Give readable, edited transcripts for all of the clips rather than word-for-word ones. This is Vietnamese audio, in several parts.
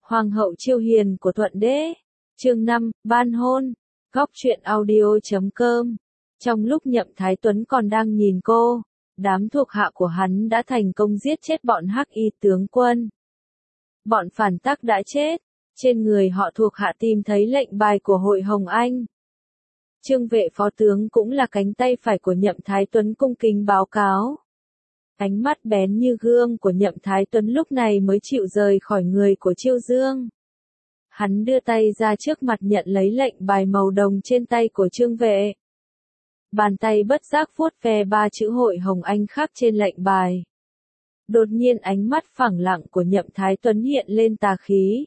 Hoàng hậu Chiêu Hiền của Thuận Đế. Chương 5, ban hôn. Góc truyện audio.com. Trong lúc Nhậm Thái Tuấn còn đang nhìn cô, đám thuộc hạ của hắn đã thành công giết chết bọn Hắc Y tướng quân. Bọn phản tắc đã chết, trên người họ thuộc hạ tìm thấy lệnh bài của Hội Hồng Anh. Trương Vệ phó tướng cũng là cánh tay phải của Nhậm Thái Tuấn cung kính báo cáo. Ánh mắt bén như gươm của Nhậm Thái Tuấn lúc này mới chịu rời khỏi người của Chiêu Dương. Hắn đưa tay ra trước mặt nhận lấy lệnh bài màu đồng trên tay của Trương Vệ. Bàn tay bất giác vuốt ve ba chữ Hội Hồng Anh khắc trên lệnh bài. Đột nhiên ánh mắt phẳng lặng của Nhậm Thái Tuấn hiện lên tà khí.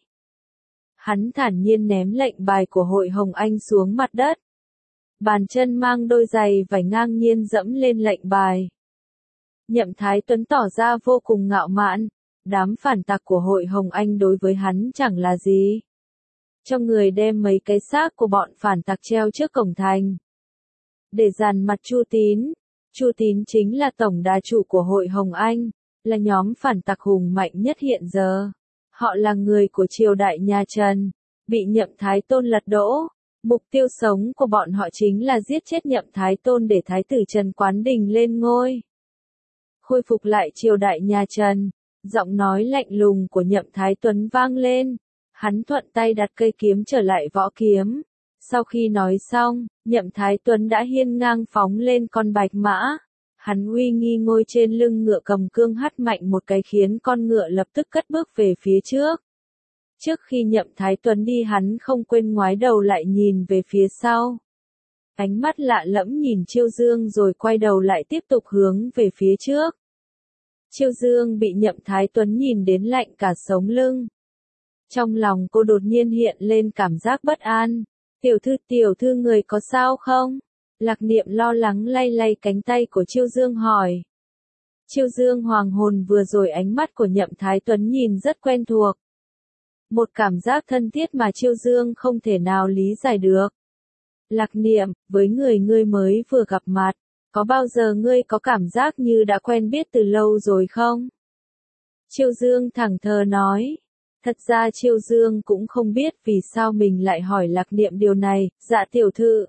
Hắn thản nhiên ném lệnh bài của Hội Hồng Anh xuống mặt đất. Bàn chân mang đôi giày vải ngang nhiên dẫm lên lệnh bài. Nhậm Thái Tuấn tỏ ra vô cùng ngạo mạn, đám phản tặc của Hội Hồng Anh đối với hắn chẳng là gì. Trong người đem mấy cái xác của bọn phản tặc treo trước cổng thành. Để dàn mặt Chu Tín. Chu Tín chính là tổng đà chủ của Hội Hồng Anh, là nhóm phản tặc hùng mạnh nhất hiện giờ. Họ là người của triều đại nhà Trần, bị Nhậm Thái Tôn lật đổ. Mục tiêu sống của bọn họ chính là giết chết Nhậm Thái Tôn để Thái tử Trần Quán Đình lên ngôi. Khôi phục lại triều đại nhà Trần, giọng nói lạnh lùng của Nhậm Thái Tuấn vang lên. Hắn thuận tay đặt cây kiếm trở lại võ kiếm. Sau khi nói xong, Nhậm Thái Tuấn đã hiên ngang phóng lên con bạch mã. Hắn uy nghi ngồi trên lưng ngựa cầm cương hất mạnh một cái khiến con ngựa lập tức cất bước về phía trước. Trước khi Nhậm Thái Tuấn đi hắn không quên ngoái đầu lại nhìn về phía sau. Ánh mắt lạ lẫm nhìn Chiêu Dương rồi quay đầu lại tiếp tục hướng về phía trước. Chiêu Dương bị Nhậm Thái Tuấn nhìn đến lạnh cả sống lưng. Trong lòng cô đột nhiên hiện lên cảm giác bất an. Tiểu thư người có sao không? Lạc Niệm lo lắng lay lay cánh tay của Chiêu Dương hỏi. Chiêu Dương hoàng hồn vừa rồi ánh mắt của Nhậm Thái Tuấn nhìn rất quen thuộc. Một cảm giác thân thiết mà Chiêu Dương không thể nào lý giải được. Lạc Niệm, với người ngươi mới vừa gặp mặt, có bao giờ ngươi có cảm giác như đã quen biết từ lâu rồi không? Chiêu Dương thẳng thờ nói. Thật ra Chiêu Dương cũng không biết vì sao mình lại hỏi Lạc Niệm điều này. Dạ tiểu thư.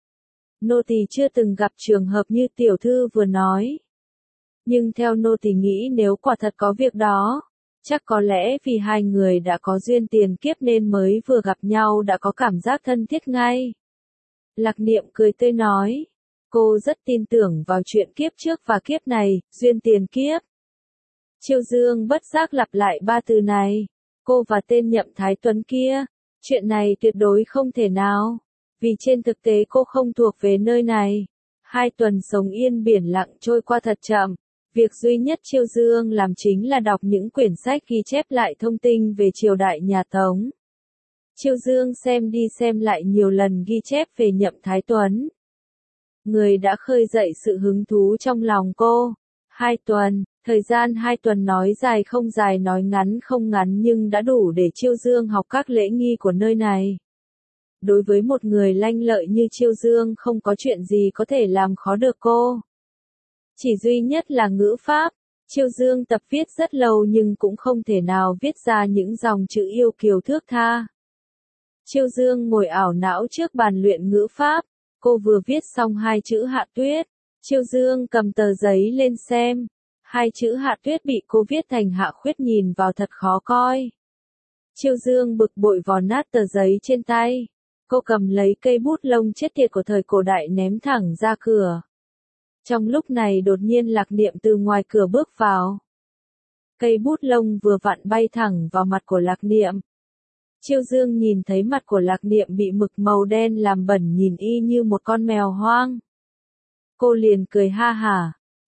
Nô tỳ chưa từng gặp trường hợp như tiểu thư vừa nói. Nhưng theo nô tỳ nghĩ nếu quả thật có việc đó, chắc có lẽ vì hai người đã có duyên tiền kiếp nên mới vừa gặp nhau đã có cảm giác thân thiết ngay. Lạc Niệm cười tươi nói. Cô rất tin tưởng vào chuyện kiếp trước và kiếp này, duyên tiền kiếp. Chiêu Dương bất giác lặp lại ba từ này. Cô và tên Nhậm Thái Tuấn kia, chuyện này tuyệt đối không thể nào. Vì trên thực tế cô không thuộc về nơi này. 2 tuần sống yên biển lặng trôi qua thật chậm. Việc duy nhất Chiêu Dương làm chính là đọc những quyển sách ghi chép lại thông tin về triều đại nhà Tống. Chiêu Dương xem đi xem lại nhiều lần ghi chép về Nhậm Thái Tuấn. Người đã khơi dậy sự hứng thú trong lòng cô. 2 tuần, thời gian 2 tuần nói dài không dài nói ngắn không ngắn nhưng đã đủ để Chiêu Dương học các lễ nghi của nơi này. Đối với một người lanh lợi như Chiêu Dương không có chuyện gì có thể làm khó được cô. Chỉ duy nhất là ngữ pháp. Chiêu Dương tập viết rất lâu nhưng cũng không thể nào viết ra những dòng chữ yêu kiều thước tha. Chiêu Dương ngồi ảo não trước bàn luyện ngữ pháp. Cô vừa viết xong 2 chữ Hạ Tuyết. Chiêu Dương cầm tờ giấy lên xem. 2 chữ Hạ Tuyết bị cô viết thành Hạ Khuyết nhìn vào thật khó coi. Chiêu Dương bực bội vò nát tờ giấy trên tay. Cô cầm lấy cây bút lông chết tiệt của thời cổ đại ném thẳng ra cửa. Trong lúc này đột nhiên Lạc Niệm từ ngoài cửa bước vào. Cây bút lông vừa vặn bay thẳng vào mặt của Lạc Niệm. Chiêu Dương nhìn thấy mặt của Lạc Niệm bị mực màu đen làm bẩn nhìn y như một con mèo hoang. Cô liền cười ha hả.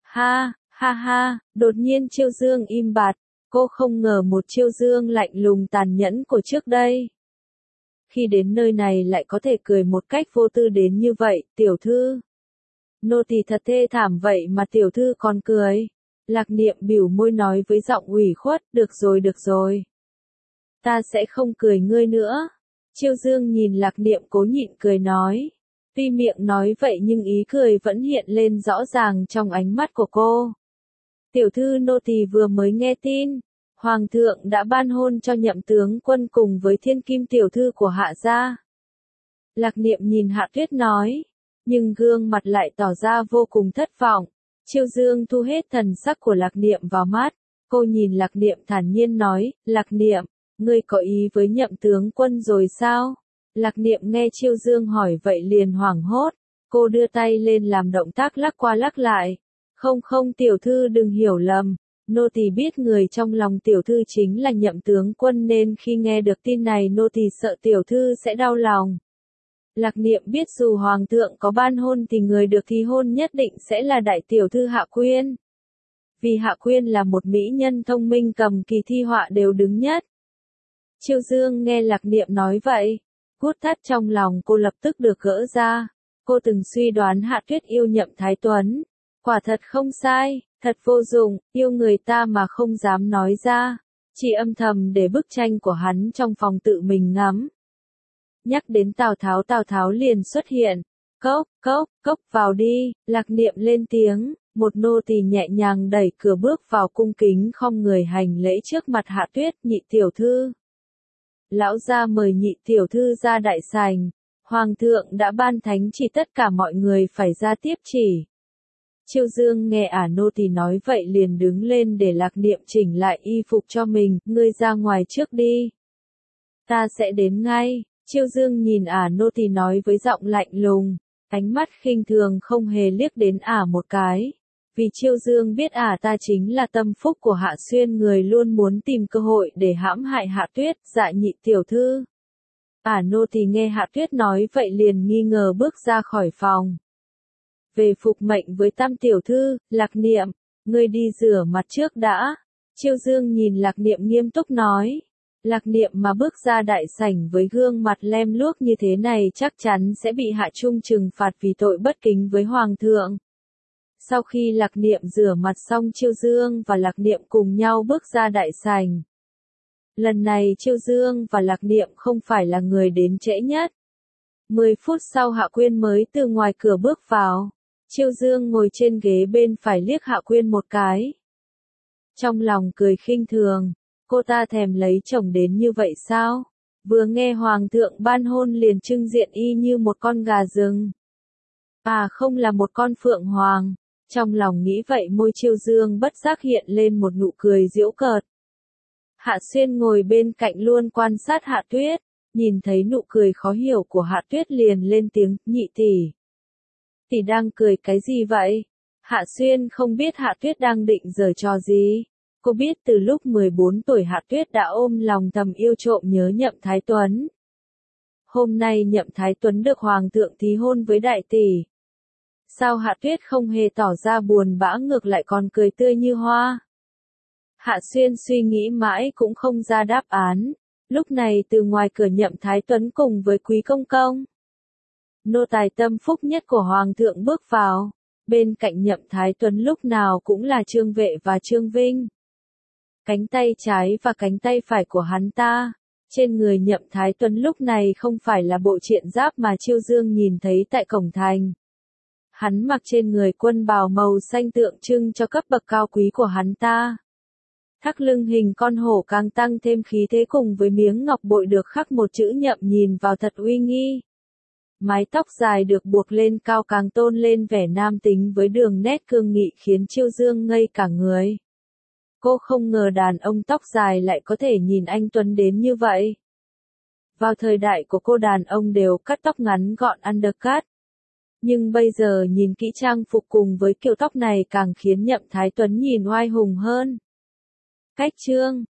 Ha, đột nhiên Chiêu Dương im bặt. Cô không ngờ một Chiêu Dương lạnh lùng tàn nhẫn của trước đây. Khi đến nơi này lại có thể cười một cách vô tư đến như vậy, tiểu thư. Nô tỳ thật thê thảm vậy mà tiểu thư còn cười. Lạc Niệm bĩu môi nói với giọng ủy khuất, được rồi. Ta sẽ không cười ngươi nữa. Chiêu Dương nhìn Lạc Niệm cố nhịn cười nói. Tuy miệng nói vậy nhưng ý cười vẫn hiện lên rõ ràng trong ánh mắt của cô. Tiểu thư nô tỳ vừa mới nghe tin. Hoàng thượng đã ban hôn cho Nhậm tướng quân cùng với thiên kim tiểu thư của Hạ gia. Lạc Niệm nhìn Hạ Tuyết nói, nhưng gương mặt lại tỏ ra vô cùng thất vọng. Chiêu Dương thu hết thần sắc của Lạc Niệm vào mắt, cô nhìn Lạc Niệm thản nhiên nói, Lạc Niệm, ngươi có ý với Nhậm tướng quân rồi sao? Lạc Niệm nghe Chiêu Dương hỏi vậy liền hoảng hốt, cô đưa tay lên làm động tác lắc qua lắc lại. Không không tiểu thư đừng hiểu lầm, nô tỳ biết người trong lòng tiểu thư chính là Nhậm tướng quân nên khi nghe được tin này nô tỳ sợ tiểu thư sẽ đau lòng. Lạc Niệm biết dù Hoàng thượng có ban hôn thì người được thì hôn nhất định sẽ là đại tiểu thư Hạ Quyên. Vì Hạ Quyên là một mỹ nhân thông minh cầm kỳ thi họa đều đứng nhất. Chiêu Dương nghe Lạc Niệm nói vậy, cút thắt trong lòng cô lập tức được gỡ ra. Cô từng suy đoán Hạ Tuyết yêu Nhậm Thái Tuấn. Quả thật không sai, thật vô dụng, yêu người ta mà không dám nói ra. Chỉ âm thầm để bức tranh của hắn trong phòng tự mình ngắm. Nhắc đến Tào Tháo liền xuất hiện. Cốc, cốc, cốc vào đi, Lạc Niệm lên tiếng, một nô tỳ nhẹ nhàng đẩy cửa bước vào cung kính khom người hành lễ trước mặt Hạ Tuyết, nhị tiểu thư. Lão gia mời nhị tiểu thư ra đại sảnh, Hoàng thượng đã ban thánh chỉ tất cả mọi người phải ra tiếp chỉ. Chiêu Dương nghe nô tỳ nói vậy liền đứng lên để Lạc Niệm chỉnh lại y phục cho mình, ngươi ra ngoài trước đi. Ta sẽ đến ngay. Chiêu Dương nhìn nô tỳ nói với giọng lạnh lùng, ánh mắt khinh thường không hề liếc đến một cái. Vì Chiêu Dương biết ta chính là tâm phúc của Hạ Xuyên, người luôn muốn tìm cơ hội để hãm hại Hạ Tuyết, dạ nhị tiểu thư. Nô tỳ nghe Hạ Tuyết nói vậy liền nghi ngờ bước ra khỏi phòng. Về phục mệnh với Tam tiểu thư, Lạc Niệm, ngươi đi rửa mặt trước đã. Chiêu Dương nhìn Lạc Niệm nghiêm túc nói. Lạc Niệm mà bước ra đại sảnh với gương mặt lem luốc như thế này chắc chắn sẽ bị Hạ Trung trừng phạt vì tội bất kính với Hoàng thượng. Sau khi Lạc Niệm rửa mặt xong Chiêu Dương và Lạc Niệm cùng nhau bước ra đại sảnh. Lần này Chiêu Dương và Lạc Niệm không phải là người đến trễ nhất. 10 phút sau Hạ Quyên mới từ ngoài cửa bước vào. Chiêu Dương ngồi trên ghế bên phải liếc Hạ Quyên một cái. Trong lòng cười khinh thường, cô ta thèm lấy chồng đến như vậy sao? Vừa nghe Hoàng thượng ban hôn liền trưng diện y như một con gà rừng. Không là một con phượng hoàng. Trong lòng nghĩ vậy môi Chiêu Dương bất giác hiện lên một nụ cười giễu cợt. Hạ Xuyên ngồi bên cạnh luôn quan sát Hạ Tuyết, nhìn thấy nụ cười khó hiểu của Hạ Tuyết liền lên tiếng, nhị tỷ. Tỷ đang cười cái gì vậy? Hạ Xuyên không biết Hạ Tuyết đang định giở trò gì. Cô biết từ lúc 14 tuổi Hạ Tuyết đã ôm lòng thầm yêu trộm nhớ Nhậm Thái Tuấn. Hôm nay Nhậm Thái Tuấn được Hoàng thượng thí hôn với đại tỷ. Sao Hạ Tuyết không hề tỏ ra buồn bã ngược lại còn cười tươi như hoa? Hạ Xuyên suy nghĩ mãi cũng không ra đáp án. Lúc này từ ngoài cửa Nhậm Thái Tuấn cùng với Quý Công Công. Nô tài tâm phúc nhất của Hoàng thượng bước vào. Bên cạnh Nhậm Thái Tuấn lúc nào cũng là Trương Vệ và Trương Vinh. Cánh tay trái và cánh tay phải của hắn ta. Trên người Nhậm Thái Tuấn lúc này không phải là bộ triện giáp mà Chiêu Dương nhìn thấy tại cổng thành. Hắn mặc trên người quân bào màu xanh tượng trưng cho cấp bậc cao quý của hắn ta. Thắt lưng hình con hổ càng tăng thêm khí thế cùng với miếng ngọc bội được khắc một chữ Nhậm nhìn vào thật uy nghi. Mái tóc dài được buộc lên cao càng tôn lên vẻ nam tính với đường nét cương nghị khiến Chiêu Dương ngây cả người. Cô không ngờ đàn ông tóc dài lại có thể nhìn anh tuấn đến như vậy. Vào thời đại của cô đàn ông đều cắt tóc ngắn gọn undercut. Nhưng bây giờ nhìn kỹ trang phục cùng với kiểu tóc này càng khiến Nhậm Thái Tuấn nhìn oai hùng hơn. Cách chương